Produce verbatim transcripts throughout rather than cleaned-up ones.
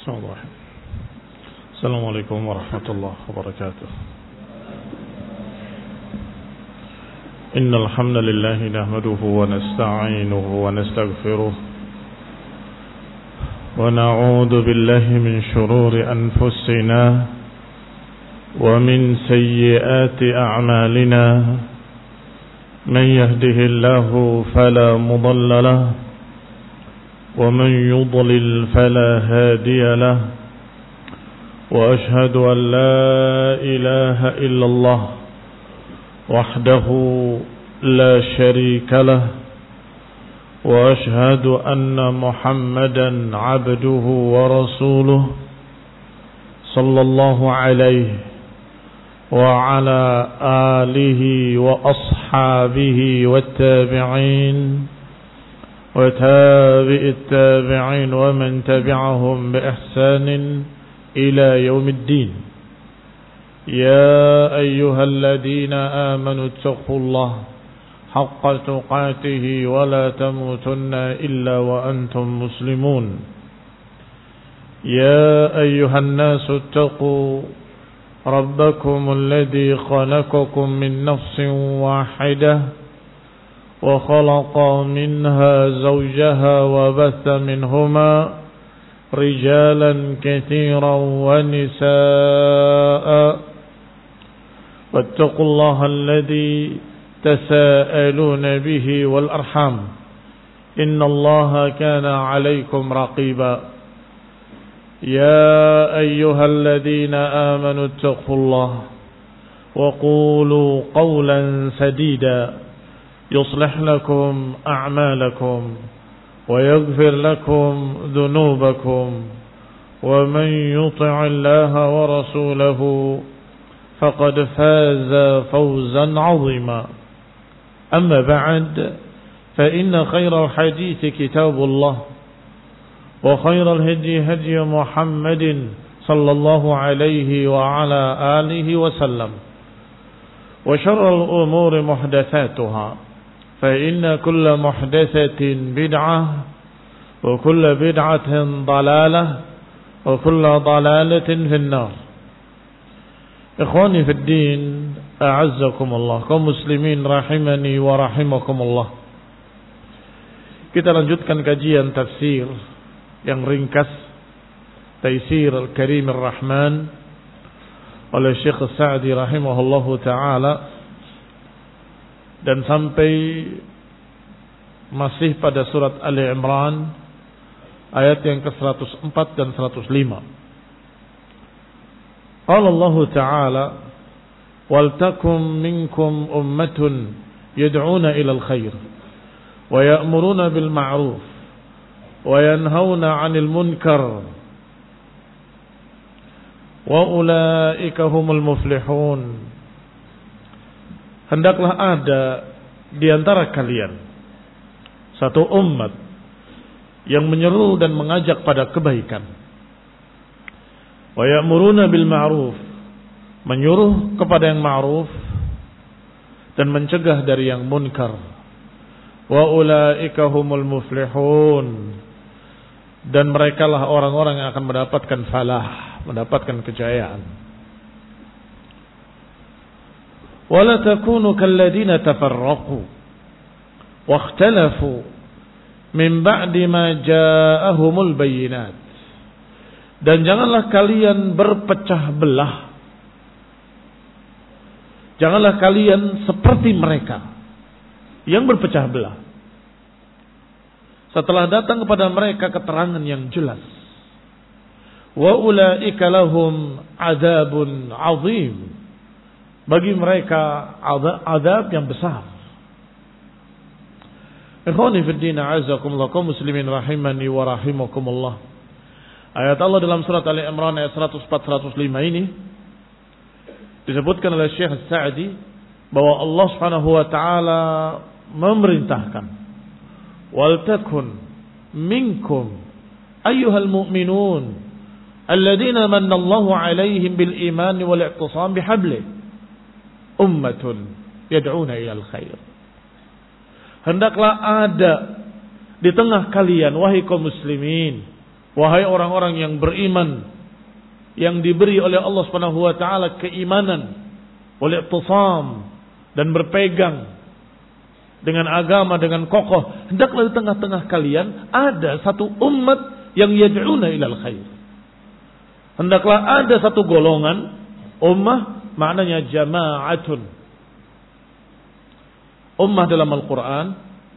Bismillahirrahmanirrahim. Assalamualaikum warahmatullahi wabarakatuh. Innal hamdalillah nahmaduhu wa nasta'inuhu wa nastaghfiruh wa na'udzu billahi min shururi anfusina wa min sayyiati a'malina. Man yahdihillahu fala mudilla lahu ومن يضلل فلا هادي له وأشهد أن لا إله إلا الله وحده لا شريك له وأشهد أن محمدا عبده ورسوله صلى الله عليه وعلى آله وأصحابه والتابعين وتابع التابعين ومن تبعهم بإحسان إلى يوم الدين. يا أيها الذين آمنوا اتقوا الله حق تقاته ولا تموتن إلا وأنتم مسلمون. يا أيها الناس اتقوا ربكم الذي خلقكم من نفس واحدة وخلق منها زوجها وبث منهما رجالا كثيرا ونساء واتقوا الله الذي تساءلون به والأرحام إن الله كان عليكم رقيبا. يا أيها الذين آمنوا اتقوا الله وقولوا قولا سديدا يصلح لكم أعمالكم ويغفر لكم ذنوبكم ومن يطع الله ورسوله فقد فاز فوزا عظيما. أما بعد فإن خير الحديث كتاب الله وخير الهدي هدي محمد صلى الله عليه وعلى آله وسلم وشر الأمور محدثاتها فإن كل محدثة بدعة وكل بدعة ضلالة وكل ضلالة في النار. إخواني في الدين أعزكم الله kaum muslimin rahimani wa rahimakumullah. Kita lanjutkan kajian tafsir yang ringkas Taisir Al-Karim Ar-Rahman oleh Syekh Sa'di rahimahullahu ta'ala, dan sampai masih pada surat Ali Imran ayat yang ke seratus empat dan seratus lima. Qala Allah ta'ala wal takum minkum ummatun yad'una ila al-khair wa ya'muruna bil ma'ruf wa yanhauna 'anil munkar wa ulaika humul muflihun. Hendaklah ada di antara kalian satu umat yang menyeru dan mengajak pada kebaikan. Wa ya'muruna bil ma'ruf, menyuruh kepada yang ma'ruf dan mencegah dari yang munkar. Wa ulaika humul muflihun, dan merekalah orang-orang yang akan mendapatkan falah, mendapatkan kejayaan. ولا تكونوا كالذين تفرقوا واختلفوا من بعد ما جاءهم البينات. Dan janganlah kalian berpecah belah, janganlah kalian seperti mereka yang berpecah belah setelah datang kepada mereka keterangan yang jelas. Wa ulaika lahum adzabun azim, bagi mereka azab yang besar. Ikhwani fi din, a'azzakumullah, kaum muslimin rahimani wa rahimakumullah. Ayat Allah dalam surat Ali Imran ayat seratus empat seratus lima ini disebutkan oleh Syekh Sa'di bahwa Allah Subhanahu wa taala memerintahkan wal takun minkum ayyuhal mu'minun alladzina manna Allahu 'alaihim bil iman wal i'tisam bihablihi ummatun yad'una ilal khair. Hendaklah ada di tengah kalian, wahai kaum muslimin, Wahai orang-orang yang beriman, yang diberi oleh Allah Subhanahu wa taala keimanan, oleh iqtisam dan berpegang dengan agama dengan kokoh, hendaklah di tengah-tengah kalian ada satu umat yang yad'una ilal khair. Hendaklah ada satu golongan, ummah maknanya jama'atun. Ummah dalam Al-Quran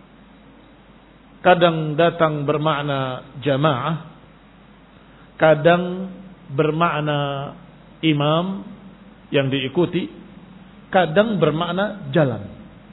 kadang datang bermakna jamaah, kadang bermakna imam yang diikuti, kadang bermakna jalan.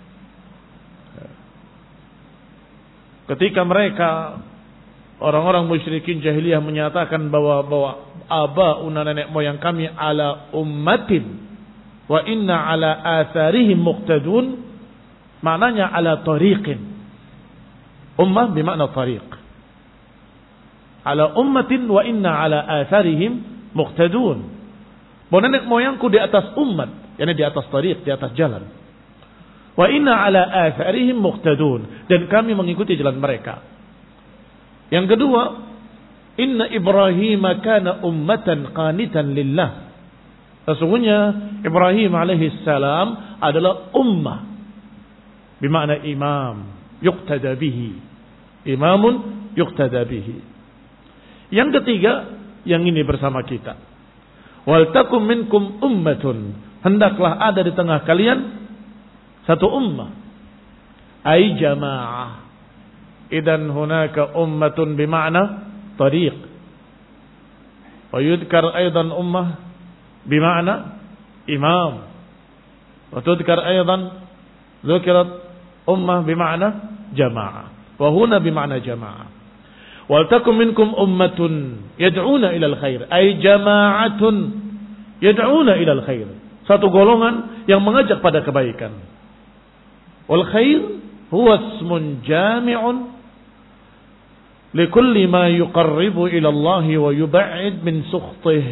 Ketika mereka orang-orang musyrikin jahiliyah menyatakan bahwa bahwa abauna nenek moyang kami ala ummatin wa inna ala atharihim muqtadun, maknanya ala tariqin. Ummah bermakna tariq. Ala ummatin wa inna ala atharihim muqtadun. Bahwa nenek moyangku di atas umat, yakni di atas tariq, di atas jalan. Wa inna ala atharihim muqtadun, dan kami mengikuti jalan mereka. Yang kedua, inna Ibrahim kana ummatan qanitan lillah. Sesungguhnya Ibrahim alaihi salam adalah ummah, bermakna imam, yuqtada bihi. Imamun yuqtada bihi. Yang ketiga, yang ini bersama kita. Wal takum minkum ummatun, hendaklah ada di tengah kalian satu ummah, ay jamaah. Idan hunaka ummatun bima'na tariq. Wa yudkar aydan ummah bima'na imam. Wa tudkar aydan dhukirat ummah bima'na jamaah. Wa huna bima'na jamaah. Wal takum minkum ummatun yad'una ilal khair, ay jama'atun yad'una ilal khair. Satu golongan yang mengajak pada kebaikan. Wal khair huwa ismun jami'un likulli ma yuqarribu ila Allah wa yub'id min sukhtih.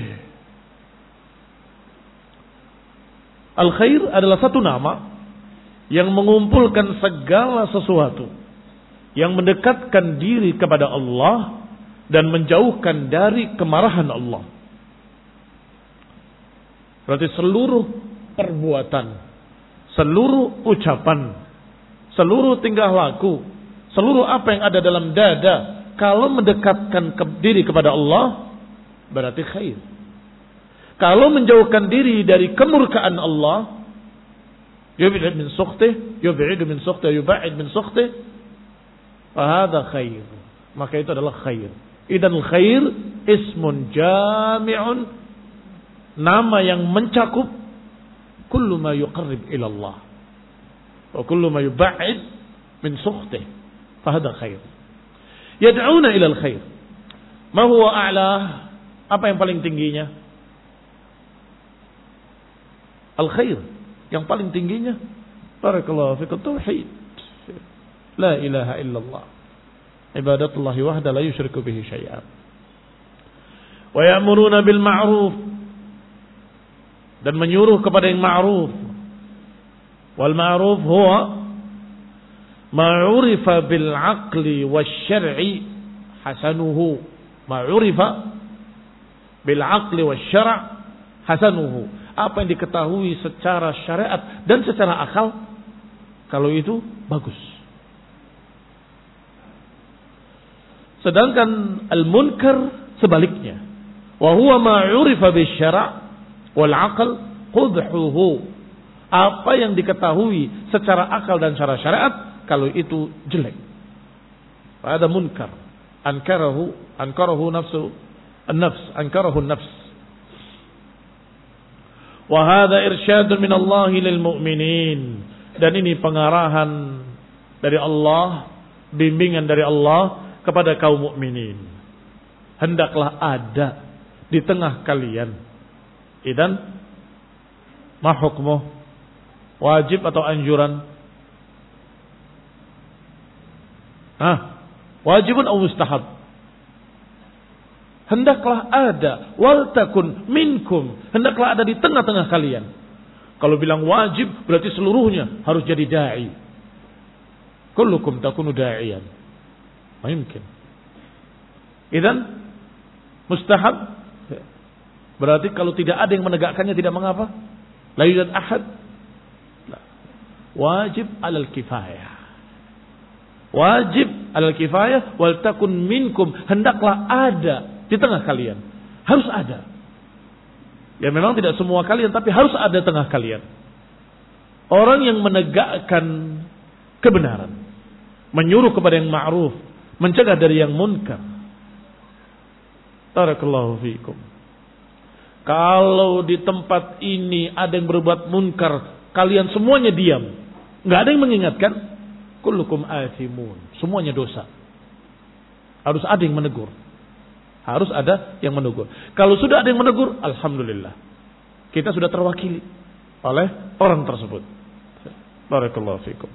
Al khair adalah satu nama yang mengumpulkan segala sesuatu yang mendekatkan diri kepada Allah dan menjauhkan dari kemarahan Allah. Berarti seluruh perbuatan, seluruh ucapan, seluruh tingkah laku, seluruh apa yang ada dalam dada, kalau mendekatkan ke diri kepada Allah, berarti khair. Kalau menjauhkan diri dari kemurkaan Allah, yub'id min sukhtih, yub'id min sukhtih, yub'id min sukhtih, fahadha khair. Maka itu adalah khair. Idan khair ismun jami'un, nama yang mencakup kullu ma yuqarrib ila Allah wa kullu ma yub'id min sukhtih, fahadha khair. Yad'una ila al-khair. Ma huwa a'la? Apa yang paling tingginya? Al-khair. Yang paling tingginya, barakallahu fikum, tauhid. La ilaha illallah. Ibadatullahi wahda la yusyriku bihi syai'an. Wa ya'muruna bil ma'ruf, dan menyuruh kepada yang ma'ruf. Wal ma'ruf huwa ma'urifa bil aqli wasyar'i hasanuhu. Ma'urifa bil aqli wasyar' hasanuhu. Apa yang diketahui secara syariat dan secara akal, kalau itu bagus. Sedangkan al-munkar sebaliknya. Wa huwa ma'urifa bil syara' wal aql qudhuhu. Apa yang diketahui secara akal dan secara syariat, kalau itu jelek. Ada munkar. Ankarahu, ankarahu nafsu, an-nafs, ankarahu an-nafs. Wa hadha irsyadun min Allah lil mu'minin. Dan ini pengarahan dari Allah, bimbingan dari Allah kepada kaum mukminin. Hendaklah ada di tengah kalian. Idan ma hukmuh? Wajib atau anjuran? Ah, wajibun atau mustahab? Hendaklah ada, wal takun minkum, hendaklah ada di tengah-tengah kalian. Kalau bilang wajib berarti seluruhnya harus jadi dai. Kullukum takunu da'iyan. Ma yumkin. Idzan Mustahab. Berarti kalau tidak ada yang menegakkannya tidak mengapa. La yujad ahad. Wajib alal kifayah. Wajib alal kifayah wal takun minkum, hendaklah ada di tengah kalian. Harus ada. Ya memang tidak semua kalian, tapi harus ada tengah kalian. Orang yang menegakkan kebenaran, menyuruh kepada yang ma'ruf, mencegah dari yang munkar. Barakallahu fiikum. Kalau di tempat ini ada yang berbuat munkar, kalian semuanya diam, nggak ada yang mengingatkan, kullukum athimun, semuanya dosa. Harus ada yang menegur. Harus ada yang menegur. Kalau sudah ada yang menegur, alhamdulillah, kita sudah terwakili oleh orang tersebut. Barakallahu fiikum.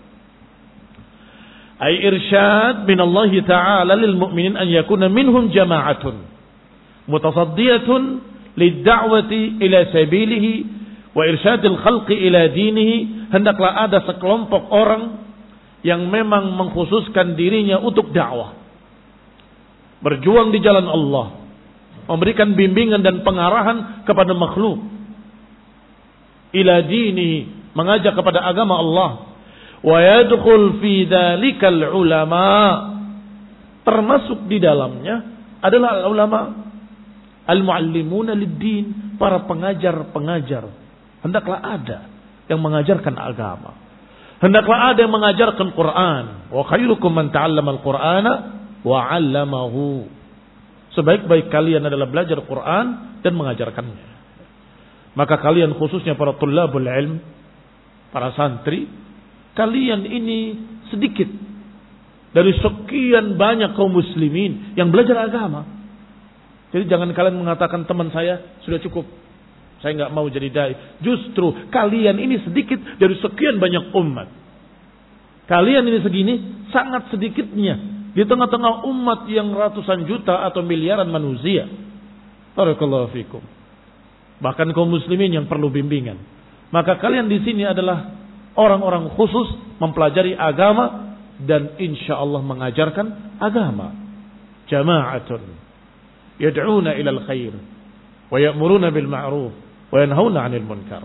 Ay irsyad min Allah Ta'ala lil mu'minin an yakuna minhum jama'atun mutasaddiyatun lid-da'wati ila sabilihi wa irsyadil khalqi ila dinihi. Hendaklah ada sekelompok orang yang memang mengkhususkan dirinya untuk dakwah, berjuang di jalan Allah, memberikan bimbingan dan pengarahan kepada makhluk, ila dinihi, mengajak kepada agama Allah. Wa yadkhul fi dzalikal ulama, termasuk di dalamnya adalah ulama al-muallimuna lid-din, para pengajar-pengajar. Hendaklah ada yang mengajarkan agama. Hendaklah ada yang mengajarkan Quran. Wa khairukum man ta'allama al-Qur'ana wa 'allamahu. Sebaik-baik kalian adalah belajar Quran dan mengajarkannya. Maka kalian khususnya para thullabul ilm, para santri, kalian ini sedikit dari sekian banyak kaum muslimin yang belajar agama. Jadi jangan kalian mengatakan teman saya sudah cukup, saya nggak mau jadi dai. Justru kalian ini sedikit dari sekian banyak umat. Kalian ini segini sangat sedikitnya di tengah-tengah umat yang ratusan juta atau miliaran manusia. Barakallahu fikum. Bahkan kaum muslimin yang perlu bimbingan. Maka kalian di sini adalah orang-orang khusus mempelajari agama dan insya Allah mengajarkan agama. Jama'atun yad'una ilal khair wa ya'muruna bil ma'ruf wa yanhauna 'anil munkar.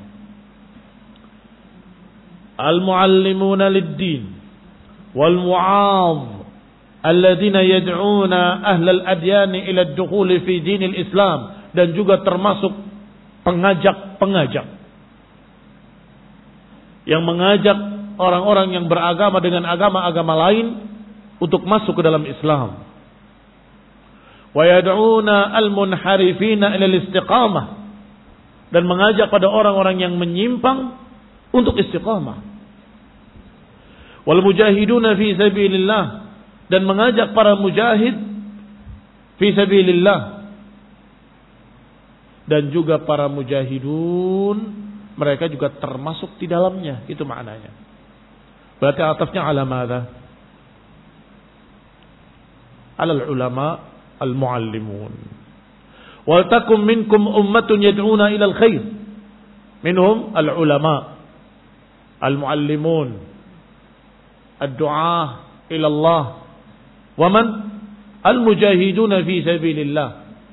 Al-muallimuna lid-din wal mu'adh alladziina yad'una ahlal adyan ila ad-dukhul fi dinil Islam, dan juga termasuk pengajak-pengajak yang mengajak orang-orang yang beragama dengan agama-agama lain untuk masuk ke dalam Islam. Wa yad'una al-munharifina ila al-istiqamah, dan mengajak pada orang-orang yang menyimpang untuk istiqamah. Wal mujahiduna fi sabilillah, dan mengajak para mujahid fi sabilillah, dan juga para mujahidun, mereka juga termasuk di dalamnya. Itu maknanya. Berarti atafnya ala madza? Alal ulama al-muallimun. Wal takum minkum ummatun yad'una ila al-khair. Minhum al-ulama al-muallimun, ad-du'ah ila Allah, wa man al-mujahiduna fi sabilillah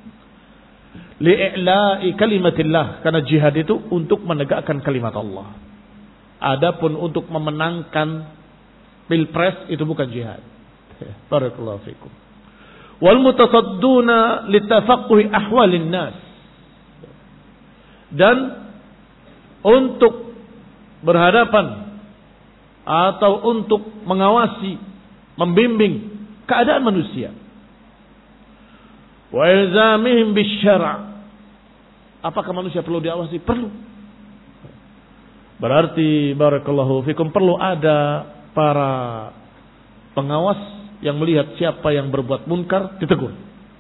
li'i'la'i kalimatillah, karena jihad itu untuk menegakkan kalimat Allah. Adapun untuk memenangkan pilpres itu bukan jihad. Barakallahu fikum. Wal mutasadduna litafaqquhi ahwalin nas, dan untuk berhadapan atau untuk mengawasi, membimbing keadaan manusia. Wa ilzamihim bisyara', apakah manusia perlu diawasi? Perlu. Berarti barakallahu fikum perlu ada para pengawas yang melihat siapa yang berbuat munkar ditegur.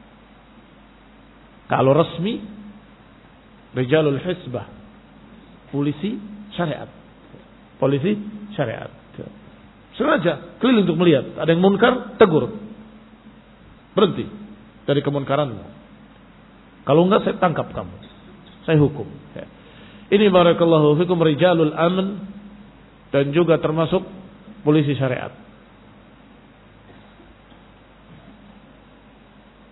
Kalau resmi, rijalul hisbah, polisi syariat, polisi syariat. Sengaja keliling untuk melihat ada yang munkar, tegur, berhenti dari kemunkaranmu. Kalau enggak saya tangkap kamu, saya hukum. Ini barakallahu fikum rijalul amn, dan juga termasuk polisi syariat.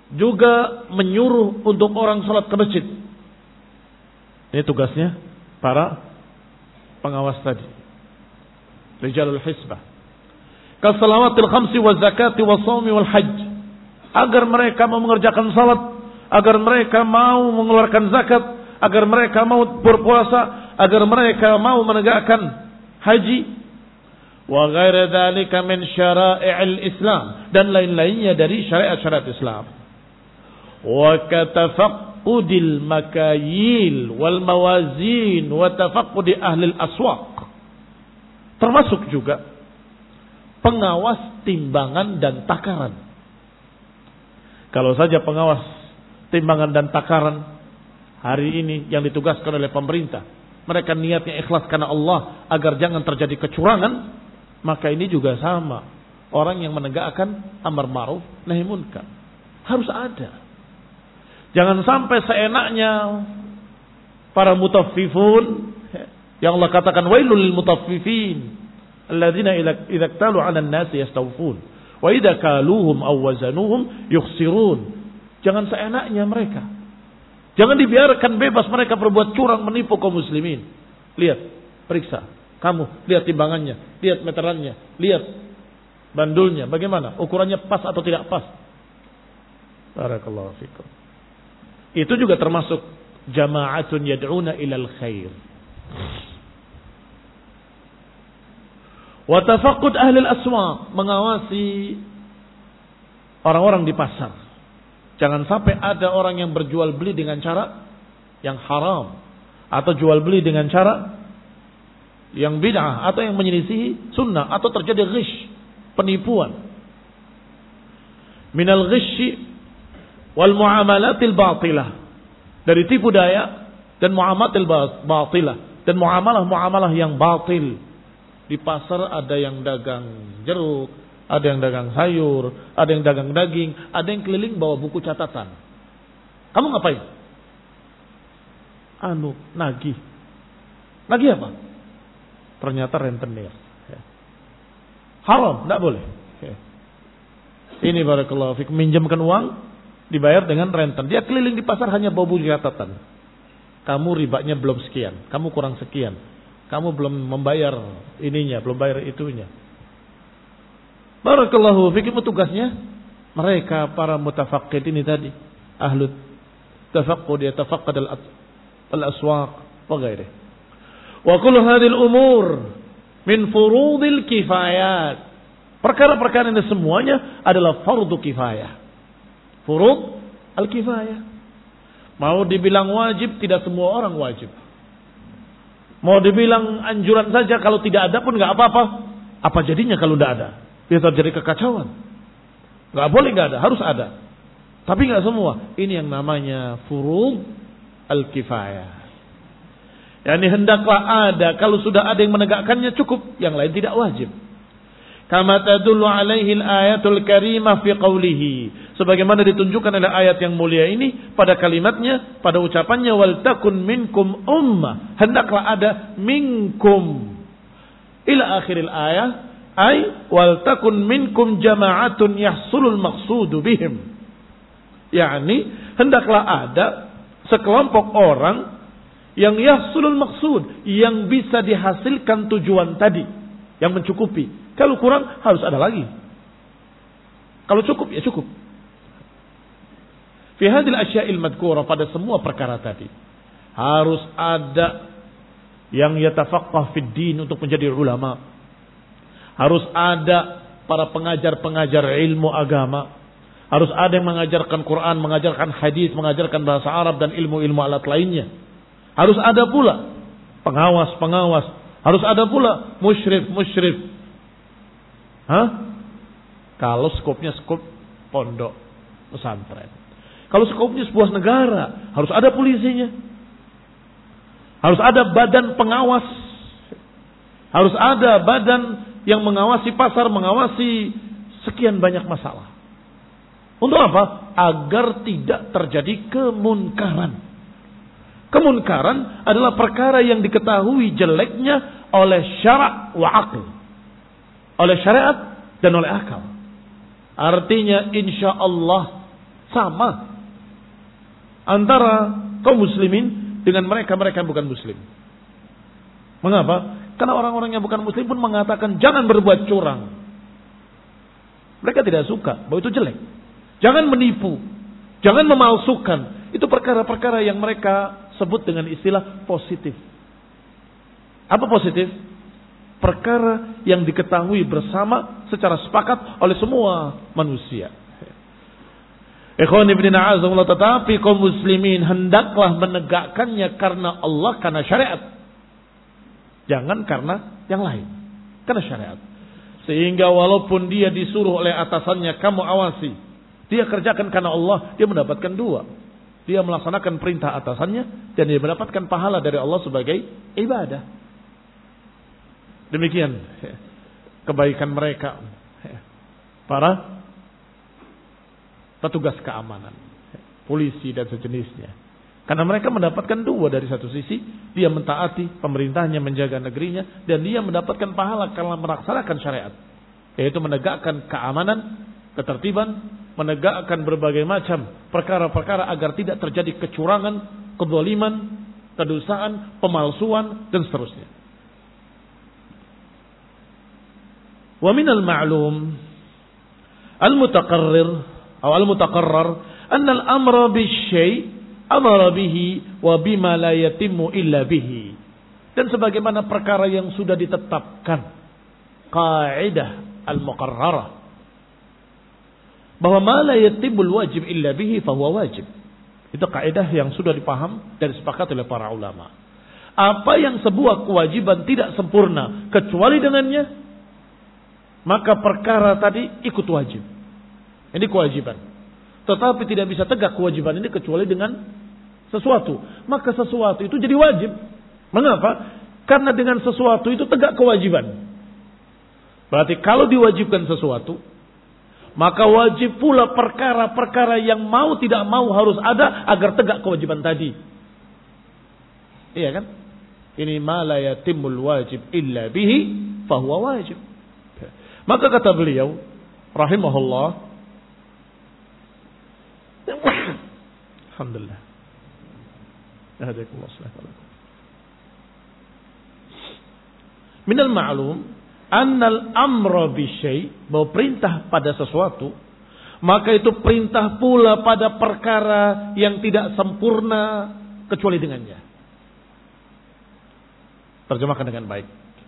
juga menyuruh untuk orang sholat ke masjid. Ini tugasnya para pengawas tadi, rijalul hisbah. Kasalawatil khamsi wa zakati wa shaumi wal hajj, agar mereka mau mengerjakan salat, agar mereka mau mengeluarkan zakat, agar mereka mau berpuasa, agar mereka mau menegakkan haji, wa ghairi dzalika min syara'i'il Islam, dan lain-lainnya dari syariat-syariat Islam. Wa katafaqqudil makayil wal mawazin wa tafaqqudi ahli al-aswaq, termasuk juga pengawas timbangan dan takaran. Kalau saja pengawas timbangan dan takaran hari ini yang ditugaskan oleh pemerintah, mereka niatnya ikhlas karena Allah agar jangan terjadi kecurangan, maka ini juga sama. Orang yang menegakkan amar ma'ruf nahi munkar harus ada. Jangan sampai seenaknya para mutaffifun, yang Allah katakan wailul lil mutaffifin alladzina idza iktalu 'alan nasi yastawfun wa idza kaluhum aw wazanuhum yukhsirun. Jangan seenaknya mereka. Jangan dibiarkan bebas mereka berbuat curang, menipu kaum muslimin. Lihat, periksa. Kamu lihat timbangannya, lihat meterannya, lihat bandulnya bagaimana, ukurannya pas atau tidak pas. Barakallahu fikum. Itu juga termasuk jama'atun yad'una ilal khair. Wa tafaqqud ahli al-aswaq, mengawasi orang-orang di pasar. Jangan sampai ada orang yang berjual beli dengan cara yang haram, atau jual beli dengan cara yang bid'ah, atau yang menyelisihi sunnah, atau terjadi ghish, penipuan. Minal ghishi wal muamalatil batilah, dari tipu daya dan muamalatil batilah, dan muamalah-muamalah yang batil. Di pasar ada yang dagang jeruk, ada yang dagang sayur, ada yang dagang daging, ada yang keliling bawa buku catatan. Kamu ngapain? Anu, nagih. Nagih apa? Ternyata rentenir. Haram, tidak boleh. Ini barakallahu fikum, minjamkan uang dibayar dengan renten. Dia keliling di pasar hanya bawa buku catatan. Kamu ribanya belum sekian, kamu kurang sekian, kamu belum membayar ininya, belum bayar itunya. Barakallahu fikum, tugasnya mereka para mutafaqqid ini tadi, ahlu tafaqqud, yatafaqqad al-aswaq wa ghairihi. Wa kullu hadhil umur min furudil kifayat. Perkara-perkara ini semuanya adalah fardu kifayah. Furud al-kifayah. Mau dibilang wajib, tidak semua orang wajib. Mau dibilang anjuran saja, kalau tidak ada pun nggak apa-apa. Apa jadinya kalau tidak ada? Bisa terjadi kekacauan. Nggak boleh nggak ada, harus ada. Tapi nggak semua. Ini yang namanya furud al-kifayah. Yani hendaklah ada. Kalau sudah ada yang menegakkannya cukup, yang lain tidak wajib. Kama tadullu alaihi al-ayatul karimah fi qawlihi, sebagaimana ditunjukkan oleh ayat yang mulia ini pada kalimatnya, pada ucapannya, wal takun minkum ummah, hendaklah ada minkum ila akhiril ayat, ay wal takun minkum jama'atun yahsulul maqsudu bihim, yakni hendaklah ada sekelompok orang yang yahsulul maqsud, yang bisa dihasilkan tujuan tadi, yang mencukupi. Kalau kurang harus ada lagi. Kalau cukup ya cukup. Fi hadhil asya'il madhkura, pada semua perkara tadi harus ada yang yatafaqqah fid din untuk menjadi ulama. Harus ada para pengajar-pengajar ilmu agama. Harus ada yang mengajarkan Quran, mengajarkan hadis, mengajarkan bahasa Arab dan ilmu-ilmu alat lainnya. Harus ada pula pengawas-pengawas. Harus ada pula musyrif-musyrif. Hah? Kalau skopnya skop pondok pesantren. Kalau skopnya sebuah negara, harus ada polisinya. Harus ada badan pengawas. Harus ada badan yang mengawasi pasar, mengawasi sekian banyak masalah. Untuk apa? Agar tidak terjadi kemunkaran. Kemunkaran adalah perkara yang diketahui jeleknya oleh syara' wa aql. Oleh syariat dan oleh akal. Artinya insya Allah Sama antara kaum muslimin dengan mereka-mereka yang bukan muslim. Mengapa? Karena orang-orang yang bukan muslim pun mengatakan jangan berbuat curang. Mereka tidak suka bahwa itu jelek. Jangan menipu, jangan memalsukan. Itu perkara-perkara yang mereka sebut dengan istilah positif. Apa positif? Perkara yang diketahui bersama secara sepakat oleh semua manusia. Ikhwan ibn a'azamullah, tetapi kaum muslimin hendaklah menegakkannya karena Allah, karena syariat. Jangan karena yang lain, karena syariat. Sehingga walaupun dia disuruh oleh atasannya, kamu awasi, dia kerjakan karena Allah, dia mendapatkan dua. Dia melaksanakan perintah atasannya dan dia mendapatkan pahala dari Allah sebagai ibadah. Demikian kebaikan mereka, para petugas keamanan, polisi dan sejenisnya. Karena mereka mendapatkan dua, dari satu sisi dia mentaati pemerintahnya, menjaga negerinya, dan dia mendapatkan pahala karena melaksanakan syariat, yaitu menegakkan keamanan, ketertiban, menegakkan berbagai macam perkara-perkara agar tidak terjadi kecurangan, kezaliman, kedustaan, pemalsuan dan seterusnya. Wa minal ma'lum al-mutaqarrir atau al-mutaqarrar anna al-amra bisyai' amara bihi wa bima la yatimmu illa bihi. Dan sebagaimana perkara yang sudah ditetapkan, kaidah al-muqarrarah, bahwa ma la yatimmul wajib illa bihi fahuwa wajib. Itu kaidah yang sudah dipaham dan disepakati oleh para ulama. Apa yang sebuah kewajiban tidak sempurna kecuali dengannya, maka perkara tadi ikut wajib. Ini kewajiban. Tetapi tidak bisa tegak kewajiban ini kecuali dengan sesuatu. Maka sesuatu itu jadi wajib. Mengapa? Karena dengan sesuatu itu tegak kewajiban. Berarti kalau diwajibkan sesuatu, maka wajib pula perkara-perkara yang mau tidak mau harus ada agar tegak kewajiban tadi. Iya kan? Ini ma la yatimul wajib illa bihi fahuwa wajib. Maka kata beliau rahimahullah, alhamdulillah, minal ma'lum annal amra bisyai', bahwa perintah pada sesuatu, maka itu perintah pula pada perkara yang tidak sempurna kecuali dengannya. Terjemahkan dengan baik.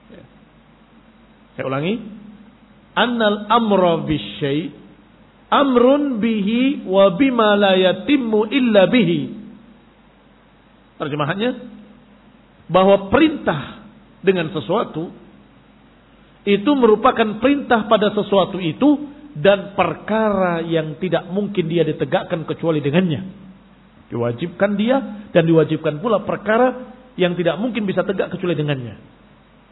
Saya ulangi. Annal amra bisyai' amrun bihi wa bima la yatimmu illa bihi. Terjemahannya, bahwa perintah dengan sesuatu itu merupakan perintah pada sesuatu itu dan perkara yang tidak mungkin dia ditegakkan kecuali dengannya. Diwajibkan dia dan diwajibkan pula perkara yang tidak mungkin bisa tegak kecuali dengannya.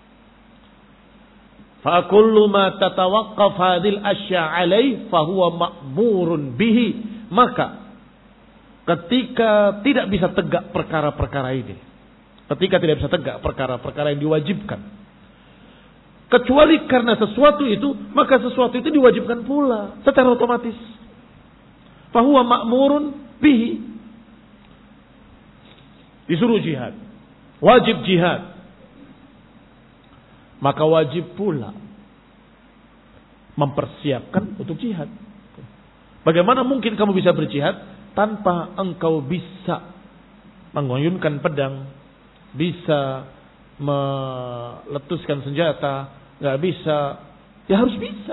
Fa kullu ma tatawaqqaf hadhil asya' alaih fa huwa ma'murun bihi. Maka ketika tidak bisa tegak perkara-perkara ini, ketika tidak bisa tegak perkara-perkara yang diwajibkan, kecuali karena sesuatu itu, maka sesuatu itu diwajibkan pula secara otomatis. Fa huwa ma'murun bihi. Disuruh jihad, wajib jihad, maka wajib pula mempersiapkan untuk jihad. Bagaimana mungkin kamu bisa berjihad tanpa engkau bisa mengoyunkan pedang, bisa meletuskan senjata, nggak bisa, ya harus bisa.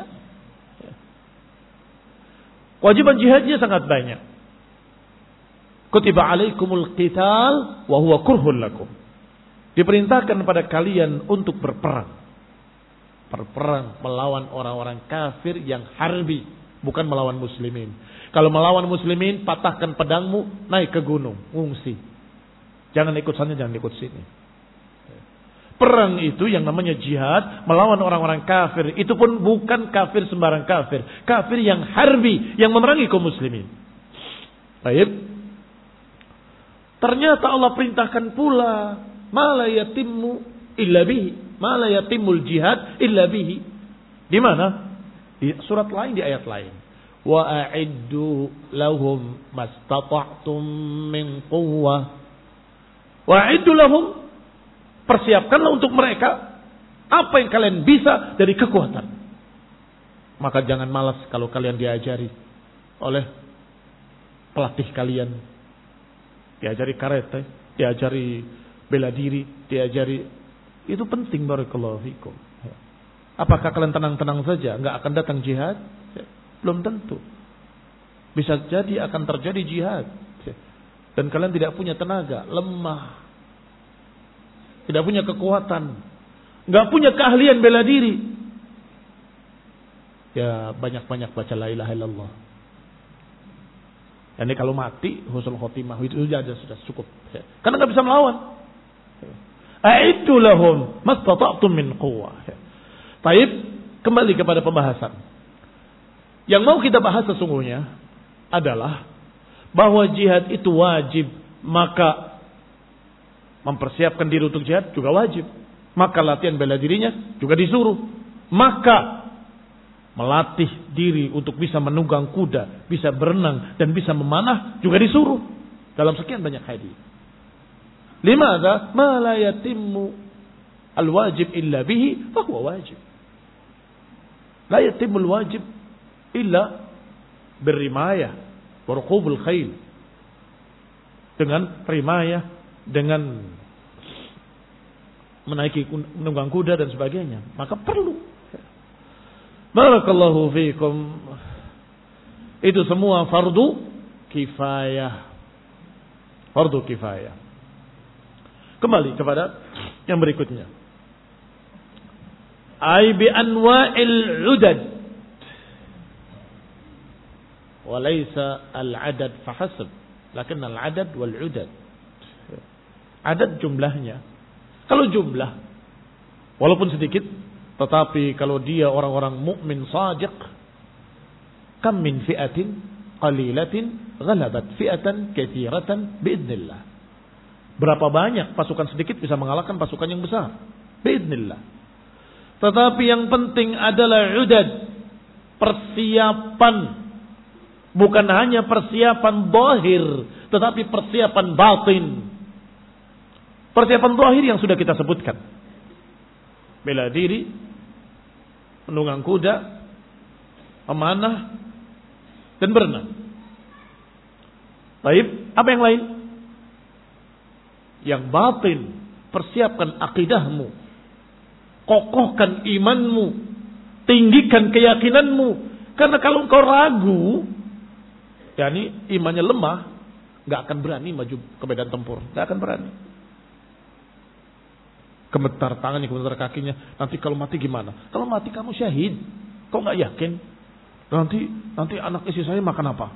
Kewajiban jihadnya sangat banyak. Kutiba alaikumul qital wa huwa kurhun lakum. Diperintahkan pada kalian untuk berperang. Berperang melawan orang-orang kafir yang harbi, bukan melawan muslimin. Kalau melawan muslimin, patahkan pedangmu, naik ke gunung, ngungsi. Jangan ikut sana, jangan ikut sini. Perang itu yang namanya jihad, melawan orang-orang kafir. Itu pun bukan kafir sembarang kafir. Kafir yang harbi, yang memerangi kaum muslimin. Baik. Ternyata Allah perintahkan pula, ma la yatimmu illa bihi, ma la yatimmul jihad illa bihi. Di mana? Di surat lain, di ayat lain. wa a'iddu lahum mastata'tum min quwwah. Wa a'iddu lahum, persiapkanlah untuk mereka apa yang kalian bisa dari kekuatan. Maka jangan malas kalau kalian diajari oleh pelatih kalian. Diajari karate, diajari bela diri, diajari. Itu penting, barakallahu fikum. Apakah kalian tenang-tenang saja, enggak akan datang jihad? Belum tentu. Bisa jadi akan terjadi jihad. Dan kalian tidak punya tenaga, lemah. Tidak punya kekuatan. Enggak punya keahlian bela diri. Ya banyak-banyak baca la ilaha illallah. Ini kalau mati husnul khotimah itu saja sudah cukup. Karena enggak bisa melawan. A'iddu lahum mastata'tum min quwwah. Baik, kembali kepada pembahasan. Yang mau kita bahas sesungguhnya adalah bahwa jihad itu wajib, maka mempersiapkan diri untuk jihad juga wajib. Maka latihan bela dirinya juga disuruh. Maka melatih diri untuk bisa menunggang kuda, bisa berenang dan bisa memanah juga disuruh dalam sekian banyak hadis. Limadza ma la yatimmu al-wajib illa bihi fa huwa wajib. La yatimmu al-wajib illa birrimayah wa ruqubul khail. Dengan rimayah, dengan menaiki menunggang kuda dan sebagainya, maka perlu. Barakallahu fiikum. Itu semua fardu kifayah. Fardu kifayah. Kembali kepada yang berikutnya. Ai bi anwa'il udad. Wa laysa al-adad fahasab, lakin al-adad wal udad. Adad jumlahnya. Kalau jumlah walaupun sedikit, tetapi kalau dia orang-orang mukmin shadiq, kam min fi'atin qalilatin ghalabat fi'atan katsiratan biidznillah. Berapa banyak pasukan sedikit bisa mengalahkan pasukan yang besar biidznillah. Tetapi yang penting adalah udad, persiapan, bukan hanya persiapan zahir, tetapi persiapan batin. Persiapan zahir yang sudah kita sebutkan, bela diri, menunggang kuda, memanah, dan berenang. Baik, apa yang lain? Yang batin, persiapkan akidahmu, kokohkan imanmu, tinggikan keyakinanmu. Karena kalau engkau ragu, yakni imannya lemah, nggak akan berani maju ke medan tempur, nggak akan berani. Gemetar tangannya, gemetar kakinya. Nanti kalau mati gimana? Kalau mati kamu syahid, kok nggak yakin? Nanti nanti anak istri saya makan apa?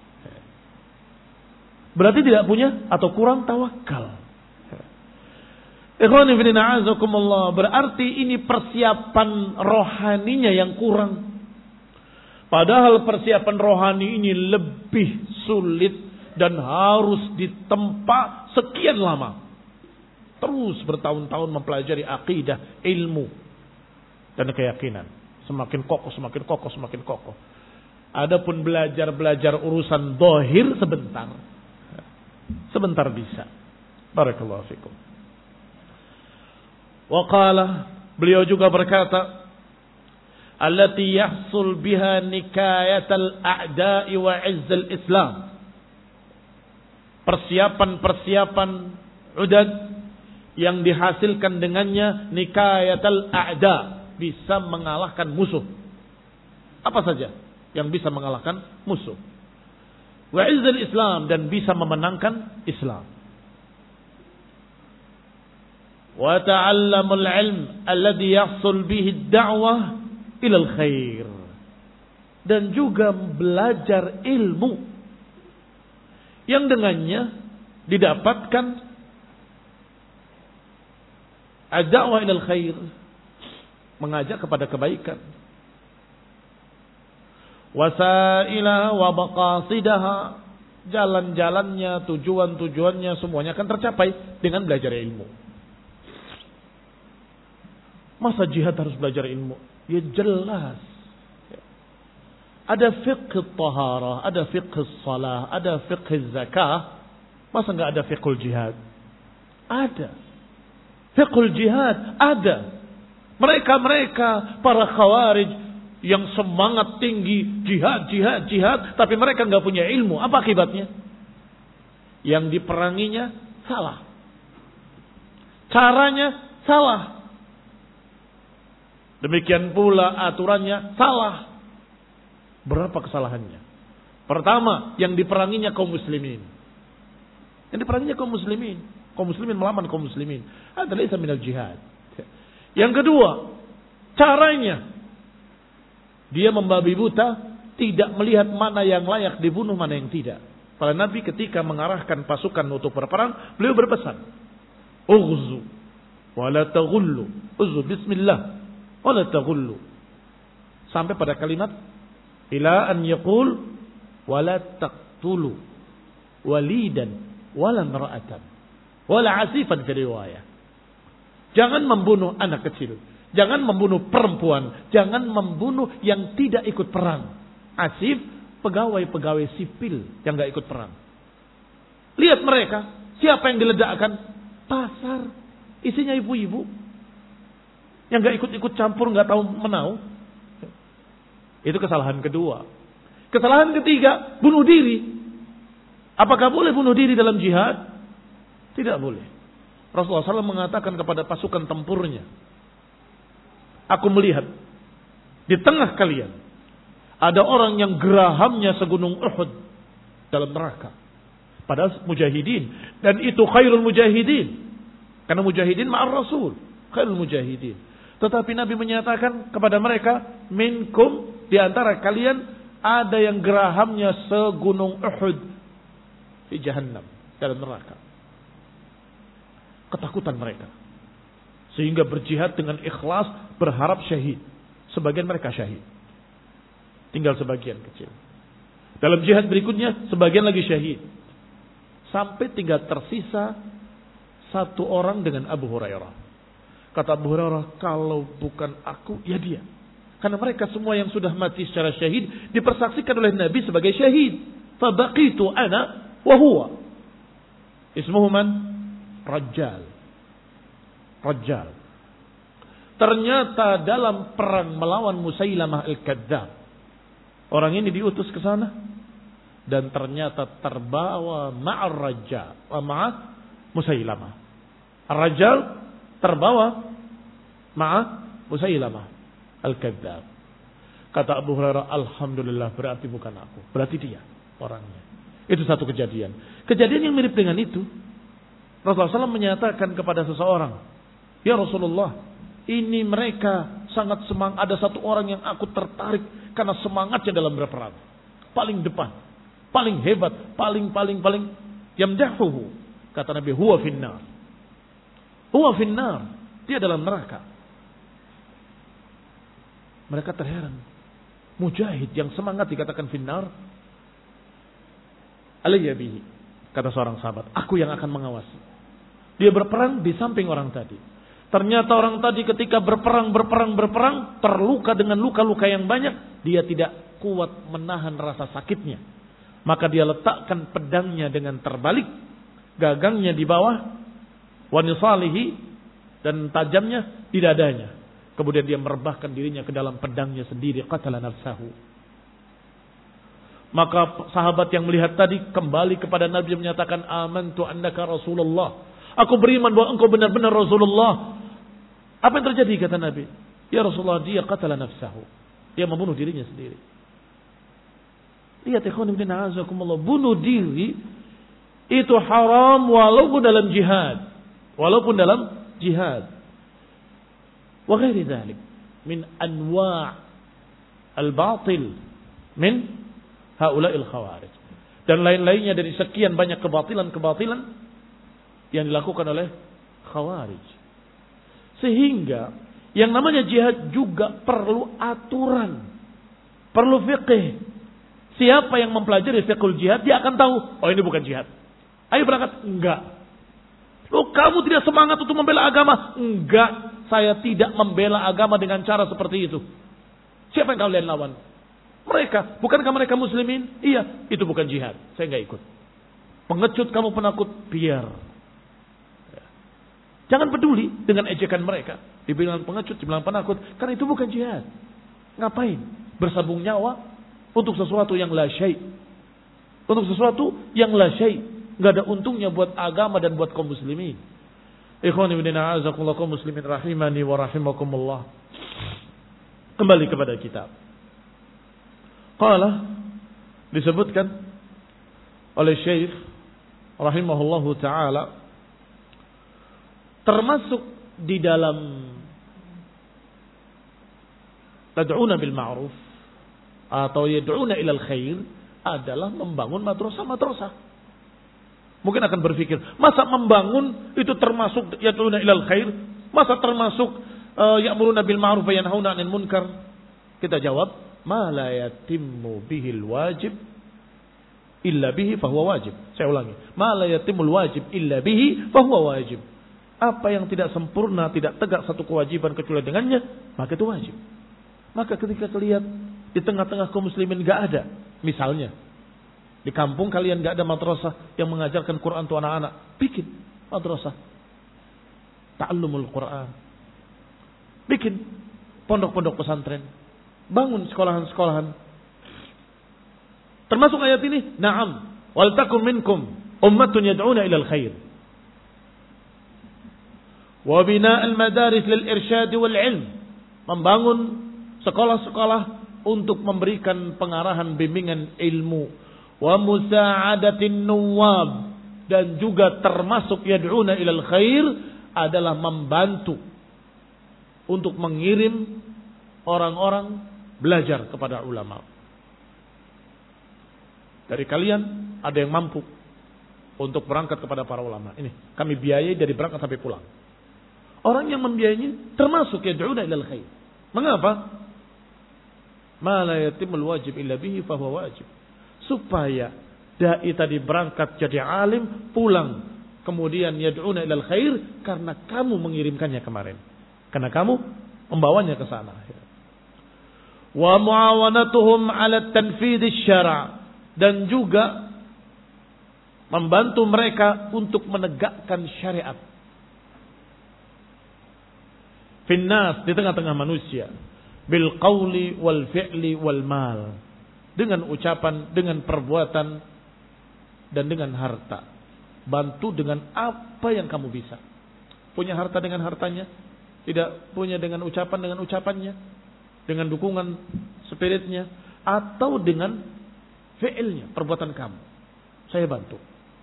Berarti tidak punya atau kurang tawakal. Ikhwani fillah a'azakumullah, berarti ini persiapan rohaninya yang kurang. Padahal persiapan rohani ini lebih sulit dan harus ditempa sekian lama. Terus bertahun-tahun mempelajari akidah, ilmu, dan keyakinan. Semakin kokoh, semakin kokoh, semakin kokoh. Adapun belajar-belajar urusan zahir sebentar. Sebentar bisa. Barakallahu fikum. Wa qala, beliau juga berkata, allati yahsul biha nikayatal a'da'i wa 'izzal Islam. Persiapan-persiapan udad yang dihasilkan dengannya nikayatal a'da, bisa mengalahkan musuh. Apa saja yang bisa mengalahkan musuh. Wa 'izzal Islam, dan bisa memenangkan Islam. Wa ta'allamul 'ilm alladhi yahsul bihi ad-da'wah ila al-khair. Dan juga belajar ilmu yang dengannya didapatkan ad-da'wah ila al-khair, mengajak kepada kebaikan. Wasailaha wa maqasidaha, jalan-jalannya, tujuan-tujuannya semuanya akan tercapai dengan belajar ilmu. Masa jihad harus belajar ilmu? Ya jelas. Ada fiqh taharah, ada fiqh salah, ada fiqh zakah. Masa enggak ada fiqh jihad? Ada. Fiqh jihad ada. Mereka-mereka para khawarij yang semangat tinggi jihad, jihad, jihad, tapi mereka enggak punya ilmu. Apa akibatnya? Yang diperanginya salah. Caranya salah. Demikian pula aturannya salah. Berapa kesalahannya? Pertama, yang diperanginya kaum muslimin. Yang diperanginya kaum muslimin. Kaum muslimin melawan kaum muslimin. Ada laisa minal jihad. Yang kedua, caranya. Dia membabi buta, tidak melihat mana yang layak dibunuh, mana yang tidak. Para Nabi ketika mengarahkan pasukan untuk berperang, beliau berpesan. Ughzu wala taghullu. Ughzu bismillah wala taghullu. Sampai pada kalimat ila an yaqul wala taqtulu walidan wala imra'atan wala asifan fi riwayah. Jangan membunuh anak kecil, jangan membunuh perempuan, jangan membunuh yang tidak ikut perang. Asif, pegawai-pegawai sipil yang enggak ikut perang. Lihat mereka, siapa yang diledakkan? Pasar, isinya ibu-ibu yang gak ikut-ikut campur, gak tahu menau. Itu kesalahan kedua. Kesalahan ketiga, bunuh diri. Apakah boleh bunuh diri dalam jihad? Tidak boleh. Rasulullah shallallahu alaihi wasallam mengatakan kepada pasukan tempurnya, aku melihat di tengah kalian ada orang yang gerahamnya segunung Uhud dalam neraka. Padahal mujahidin. Dan itu khairul mujahidin. Karena mujahidin ma'ar rasul. Khairul mujahidin. Tetapi Nabi menyatakan kepada mereka, minkum, di antara kalian ada yang gerahamnya segunung Uhud di jahannam, dalam neraka. Ketakutan mereka. Sehingga berjihad dengan ikhlas, berharap syahid. Sebagian mereka syahid. Tinggal sebagian kecil. Dalam jihad berikutnya, sebagian lagi syahid. Sampai tinggal tersisa satu orang dengan Abu Hurairah. Kata Abu Hurairah, kalau bukan aku, ya dia. Karena mereka semua yang sudah mati secara syahid dipersaksikan oleh Nabi sebagai syahid. Fabaqitu ana wa huwa. Ismuhu man? Rajjal. Rajjal. Ternyata dalam perang melawan Musailamah al-Kadzdzab, orang ini diutus ke sana. Dan ternyata terbawa ma'ar Rajjal, ma'a Musailamah. Ar-Rajjal terbawa ma'a Musailamah Al-Kadzdzab. Kata Abu Hurairah, alhamdulillah, berarti bukan aku, berarti dia orangnya. Itu satu kejadian. Kejadian yang mirip dengan itu, Rasulullah shallallahu alaihi wasallam menyatakan kepada seseorang, ya Rasulullah, ini mereka sangat semangat. Ada satu orang yang aku tertarik karena semangatnya dalam berperang. Paling depan, paling hebat, paling paling paling yamdahuhu. Kata Nabi, huwa finnar. Huwa finnar. Dia dalam neraka. Mereka terheran. Mujahid yang semangat dikatakan finnar. Alayya bihi. Kata seorang sahabat, aku yang akan mengawasi. Dia berperang di samping orang tadi. Ternyata orang tadi ketika berperang, berperang, berperang, terluka dengan luka-luka yang banyak. Dia tidak kuat menahan rasa sakitnya. Maka dia letakkan pedangnya dengan terbalik, gagangnya di bawah, wanisalihi, dan tajamnya di dadanya. Kemudian dia merebahkan dirinya ke dalam pedangnya sendiri, qatala nafsahu. Maka sahabat yang melihat tadi kembali kepada Nabi yang menyatakan, amantu annaka Rasulullah. Aku beriman bahwa engkau benar-benar Rasulullah. Apa yang terjadi kata Nabi? Ya Rasulullah, dia qatala nafsahu. Dia membunuh dirinya sendiri. Lihat ikhwan ibn a'azakumullah, bunuh diri itu haram walaupun dalam jihad. Walaupun dalam jihad. Wa ghairi dzalik min anwa' al-batil min haula'il khawarij. Dan lain-lainnya dari sekian banyak kebatilan-kebatilan yang dilakukan oleh khawarij. Sehingga yang namanya jihad juga perlu aturan, perlu fiqh. Siapa yang mempelajari fiqhul jihad, dia akan tahu, oh ini bukan jihad. Ayo berangkat. Enggak. Loh, kamu tidak semangat untuk membela agama? Enggak. Saya tidak membela agama dengan cara seperti itu. Siapa yang kalian lawan? Mereka, bukankah mereka muslimin? Iya, itu bukan jihad. Saya nggak ikut. Pengecut kamu penakut, biar. Jangan peduli dengan ejekan mereka. Dibilang pengecut, dibilang penakut. Karena itu bukan jihad. Ngapain? Bersambung nyawa untuk sesuatu yang la syai'. Untuk sesuatu yang la syai'. Nggak ada untungnya buat agama dan buat kaum muslimin. Ikhwani wa a'azakumullah kaum muslimin rahimani wa rahimakumullah. Kembali kepada kitab. Qala disebutkan oleh Syekh rahimahullahu taala termasuk di dalam tad'una bil ma'ruf atau yad'una ilal khair adalah membangun madrasah-madrasah. Mungkin akan berpikir, masa membangun itu termasuk yad'una ilal khair? Masa termasuk uh, ya'muruna bil ma'ruf wa yanhauna 'anil munkar? Kita jawab, ma la yatimmu bihil wajib illa bihi fahuwa wajib. Saya ulangi, ma la yatimul wajib illa bihi fahuwa wajib. Apa yang tidak sempurna, tidak tegak satu kewajiban kecuali dengannya, maka itu wajib. Maka ketika kalian di tengah-tengah kaum muslimin gak ada, misalnya di kampung kalian gak ada madrasah yang mengajarkan Quran untuk anak-anak, bikin madrasah ta'allumul Quran, bikin pondok-pondok pesantren, bangun sekolahan-sekolahan. Termasuk ayat ini, na'am, wal takum minkum ummatun yad'una ilal khair wa bina'al madaris lil irsyad wal ilm, membangun sekolah-sekolah untuk memberikan pengarahan bimbingan ilmu, wa musa'adatin nuwab, dan juga termasuk yad'una ilal khair adalah membantu untuk mengirim orang-orang belajar kepada ulama. Dari kalian ada yang mampu untuk berangkat kepada para ulama. Ini kami biayai dari berangkat sampai pulang. Orang yang membiayainya termasuk yad'una ilal khair. Mengapa? Ma la yatimul wajib illa bihi fahuwa wajib. Supaya dai tadi berangkat jadi alim, pulang kemudian yad'una ilal khair karena kamu mengirimkannya kemarin. Karena kamu membawanya ke sana. Wa muawanatuhum 'ala tanfidz syara', dan juga membantu mereka untuk menegakkan syariat. Finnas, di tengah-tengah manusia, bil qawli wal fi'li wal mal, dengan ucapan, dengan perbuatan, dan dengan harta. Bantu dengan apa yang kamu bisa. Punya harta dengan hartanya, tidak punya dengan ucapan dengan ucapannya, dengan dukungan spiritnya, atau dengan fi'ilnya, perbuatan kamu. Saya bantu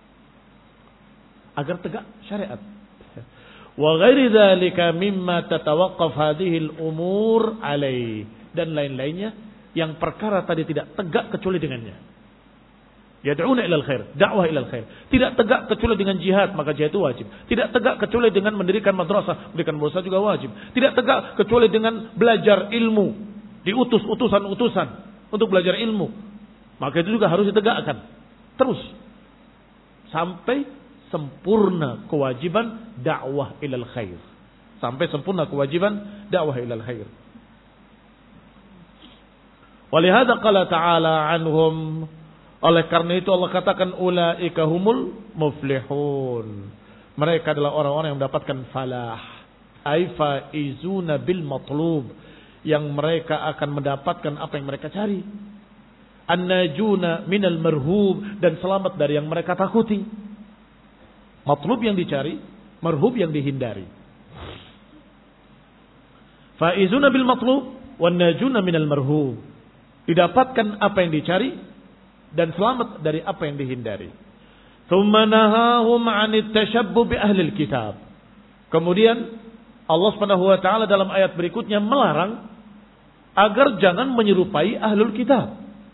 agar tegak syariat. Wa ghairi dzalika mimma tatawaqqaf hadhihi al-umur alai, dan lain-lainnya yang perkara tadi tidak tegak kecuali dengannya. Yad'una ilal khair, dakwah ilal khair. Tidak tegak kecuali dengan jihad, maka jihad itu wajib. Tidak tegak kecuali dengan mendirikan madrasah, mendirikan madrasah juga wajib. Tidak tegak kecuali dengan belajar ilmu, diutus utusan-utusan untuk belajar ilmu, maka itu juga harus ditegakkan terus sampai sempurna kewajiban dakwah ilal khair. Sampai sempurna kewajiban dakwah ilal khair. Walihada qala ta'ala anhum, oleh karena itu Allah katakan ulaika humul muflihun. Mereka adalah orang-orang yang mendapatkan falah. Ay faizuna bil matlub, yang mereka akan mendapatkan apa yang mereka cari. An-najuna minal marhub, dan selamat dari yang mereka takuti. Matlub yang dicari, marhub yang dihindari. Faizuna bil matlub wan najuna minal marhub. Didapatkan apa yang dicari dan selamat dari apa yang dihindari. Tsumma nahahum 'anit tashabbuh bi ahlil kitab. Kemudian Allah Subhanahu wa taala dalam ayat berikutnya melarang agar jangan menyerupai ahlul kitab.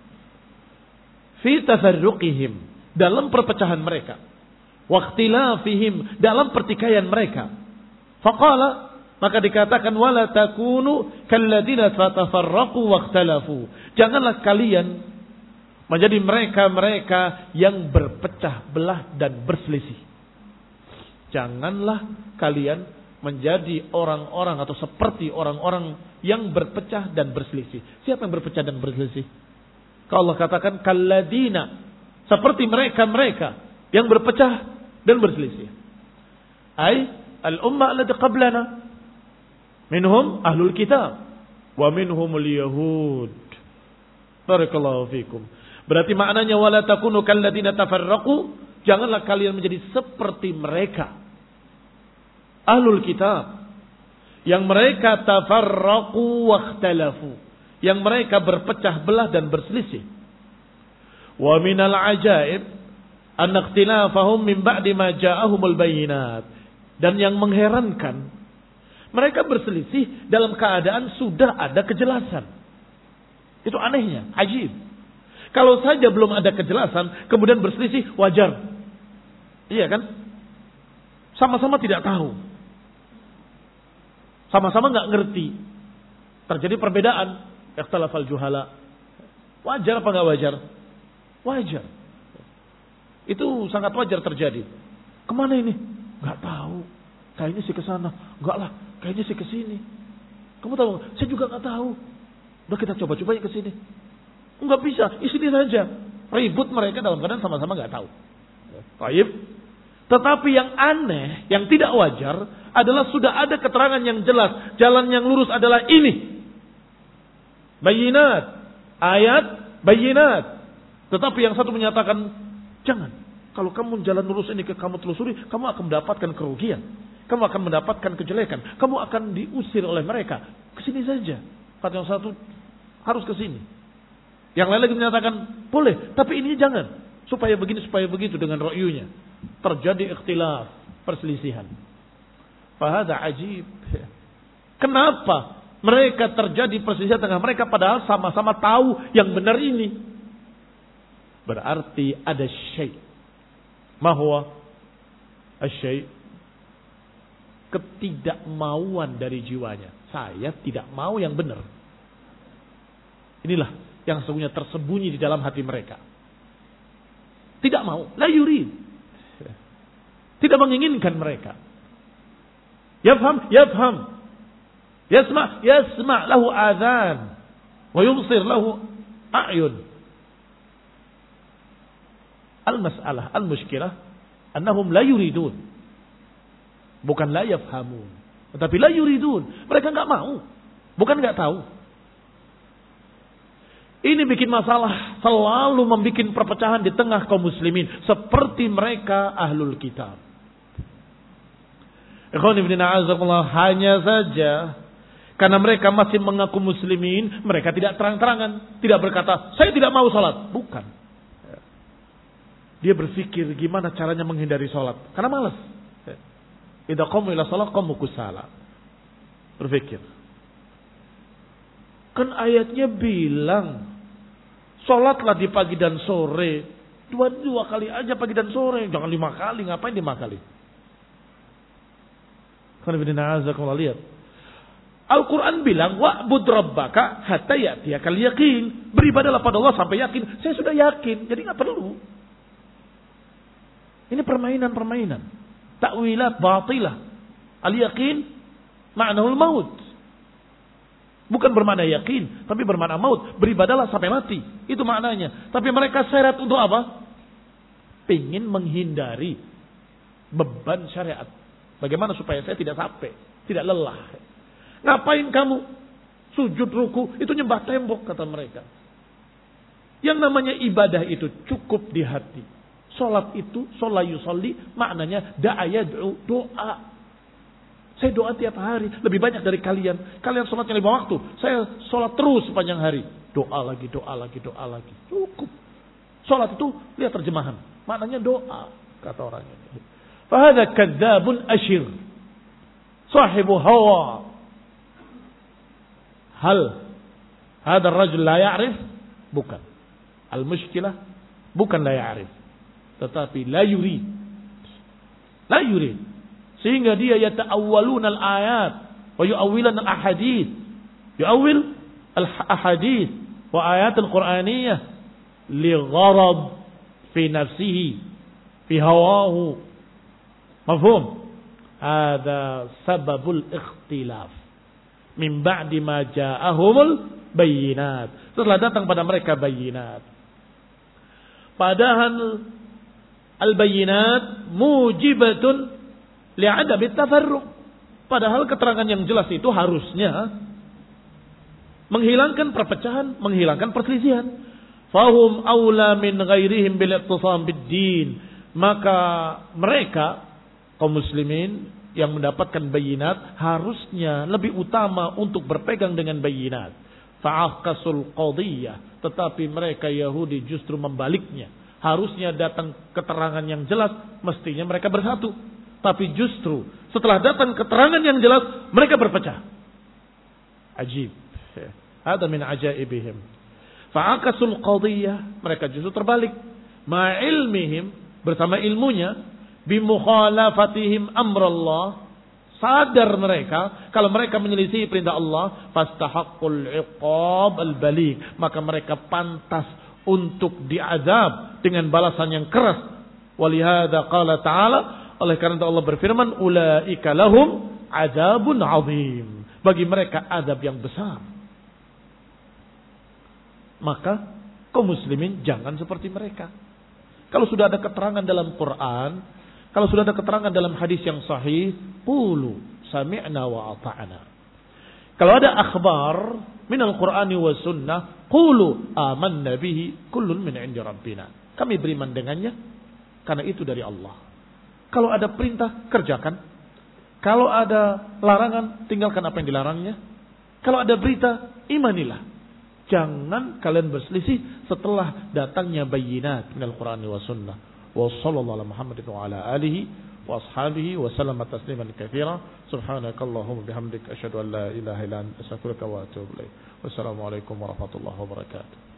Fi tafarruqihim, dalam perpecahan mereka. Waqtilafihim, dalam pertikaian mereka. Faqala, maka dikatakan wala takunu kalladzina fatafarraqu waqtalafu. Janganlah kalian menjadi mereka-mereka yang berpecah belah dan berselisih. Janganlah kalian menjadi orang-orang atau seperti orang-orang yang berpecah dan berselisih. Siapa yang berpecah dan berselisih? Kalau Allah katakan kalladina, seperti mereka-mereka yang berpecah dan berselisih. Ai al-ummah allati qablana minhum ahlul kitab wa minhumul yahud. Barakallahu fikum. Berarti maknanya wala takunu kalladina tafarraqu, janganlah kalian menjadi seperti mereka ahlul kitab yang mereka tafarraqu wakhtalafu, yang mereka berpecah belah dan berselisih. Wa minal ajaib an ikhtilafahum min ba'di ma ja'ahumul bayyinat, dan yang mengherankan mereka berselisih dalam keadaan sudah ada kejelasan. Itu anehnya, ajib. Kalau saja belum ada kejelasan kemudian berselisih, wajar. Iya kan? Sama-sama tidak tahu, sama-sama nggak ngerti, terjadi perbedaan, ikhtilafal juhala. Wajar apa nggak wajar? Wajar. Itu sangat wajar terjadi. Kemana ini? Nggak tahu. Kayaknya sih ke sana. Enggak lah, kayaknya sih ke sini. Kamu tahu? Saya juga nggak tahu. Udah kita coba-coba ke sini. Enggak bisa, isi saja. Ribut mereka dalam keadaan sama-sama nggak tahu. Baik. Tetapi yang aneh, yang tidak wajar adalah sudah ada keterangan yang jelas. Jalan yang lurus adalah ini. Bayinat. Ayat bayinat. Tetapi yang satu menyatakan, jangan. Kalau kamu jalan lurus ini ke kamu telusuri, kamu akan mendapatkan kerugian. Kamu akan mendapatkan kejelekan. Kamu akan diusir oleh mereka. Kesini saja. Kata yang satu, harus ke sini. Yang lain lagi menyatakan, boleh. Tapi ini jangan. Supaya begini, supaya begitu dengan ro'yunya. Terjadi ikhtilaf, perselisihan. Fahada ajib. Kenapa mereka terjadi perselisihan tengah mereka padahal sama-sama tahu yang benar ini? Berarti ada syai'. Mahwa asyai', ketidakmauan dari jiwanya. Saya tidak mau yang benar. Inilah yang sesungguhnya tersembunyi di dalam hati mereka. Tidak mau, la yurid. Tidak menginginkan mereka. Yafham, yafham. Yasma', yasma' lahu adhan. Wa yubsir lahu a'yun. Al-mas'alah, al-mushkilah, annahum la yuridun. Bukan la yafhamun. Tetapi la yuridun. Mereka enggak mau. Bukan enggak tahu. Ini bikin masalah, selalu membuat perpecahan di tengah kaum muslimin. Seperti mereka ahlul kitab. Ikhwan ibn a'azakullah, hanya saja karena mereka masih mengaku muslimin, mereka tidak terang-terangan. Tidak berkata, saya tidak mau sholat. Bukan. Dia berpikir gimana caranya menghindari sholat. Karena malas. Idza qamu ila shalah qamu kusala. Berpikir. Kan ayatnya bilang, sholatlah di pagi dan sore. Dua-dua kali aja pagi dan sore. Jangan lima kali. Ngapain lima kali? Lihat. Al-Quran bilang, wa'bud rabbaka hatta ya'tiyakal yaqin. Beribadalah pada Allah sampai yakin. Saya sudah yakin. Jadi nggak perlu. Ini permainan-permainan. Ta'wilat batilah. Al-yaqin ma'nahul maut. Bukan bermakna yakin, tapi bermakna maut. Beribadalah sampai mati. Itu maknanya. Tapi mereka syarat untuk apa? Pengen menghindari beban syariat. Bagaimana supaya saya tidak capek, tidak lelah. Ngapain kamu sujud ruku? Itu nyembah tembok, kata mereka. Yang namanya ibadah itu cukup di hati. Salat itu, sholat yusolli, maknanya da'a yad'u, doa. Saya doa tiap hari, lebih banyak dari kalian. Kalian sholatnya lima waktu, saya sholat terus sepanjang hari. Doa lagi, doa lagi, doa lagi. Cukup. Sholat itu, lihat terjemahan. Maknanya doa, kata orangnya. Fahada kadzabun ashir. Sahibu hawa. Hal hada rajul la ya'rif? Bukan. Al-mushkilah, bukan la ya'rif. Tetapi la yurid. La yurid. Sehingga dia yata'awwaluna al-ayat wa yu'awwiluna al-ahadith. Yu'awwil al-ahadith wa ayat al-Qur'aniyah li gharad fi nafsihi fi hawahu. Mafhum? Hadza sababul ikhtilaf min ba'di ma ja'ahumul bayinat. Setelah datang pada mereka bayinat. Padahal al-bayinat mujibatun li'adami tafarruq. Padahal keterangan yang jelas itu harusnya menghilangkan perpecahan, menghilangkan perselisihan. Fahum aula min ghairihim bil ittisam bid-din. Maka mereka kaum muslimin yang mendapatkan bayinat harusnya lebih utama untuk berpegang dengan bayinat. Fa'akasul qadiyah. Tetapi mereka Yahudi justru membaliknya. Harusnya datang keterangan yang jelas, mestinya mereka bersatu. Tapi justru setelah datang keterangan yang jelas, mereka berpecah. Ajib. Ada min ajaibihim. Fa'akasul qadiyah. Mereka justru terbalik. Ma'ilmihim. Bersama ilmunya. Bimukhalafatihim amrallah. Sadar mereka. Kalau mereka menyelisih perintah Allah. Fastahaqqul iqab al-balik. Maka mereka pantas untuk diazab. Dengan balasan yang keras. Walihada qala ta'ala. Oleh karena Allah berfirman. Ulaika lahum azabun azim. Bagi mereka azab yang besar. Maka kaum muslimin jangan seperti mereka. Kalau sudah ada keterangan dalam Quran, kalau sudah ada keterangan dalam hadis yang sahih, qulu sami'na wa ata'na. Kalau ada akhbar minal Qur'ani wa sunnah, qulu amanna bihi kullun min 'indi rabbina. Kami beriman dengannya karena itu dari Allah. Kalau ada perintah, kerjakan. Kalau ada larangan, tinggalkan apa yang dilarangnya. Kalau ada berita, imanilah. Jangan kalian berselisih setelah datangnya bayinat minal Qur'ani wa sunnah. Wa sallallahu ala Muhammadin wa ala alihi wa ashabihi wa sallama tasliman katsira. Subhanakallahumma bihamdika asyhadu an la ilaha illa anta astaghfiruka wa atubu ilaik. Wassalamu alaikum warahmatullahi wabarakatuh.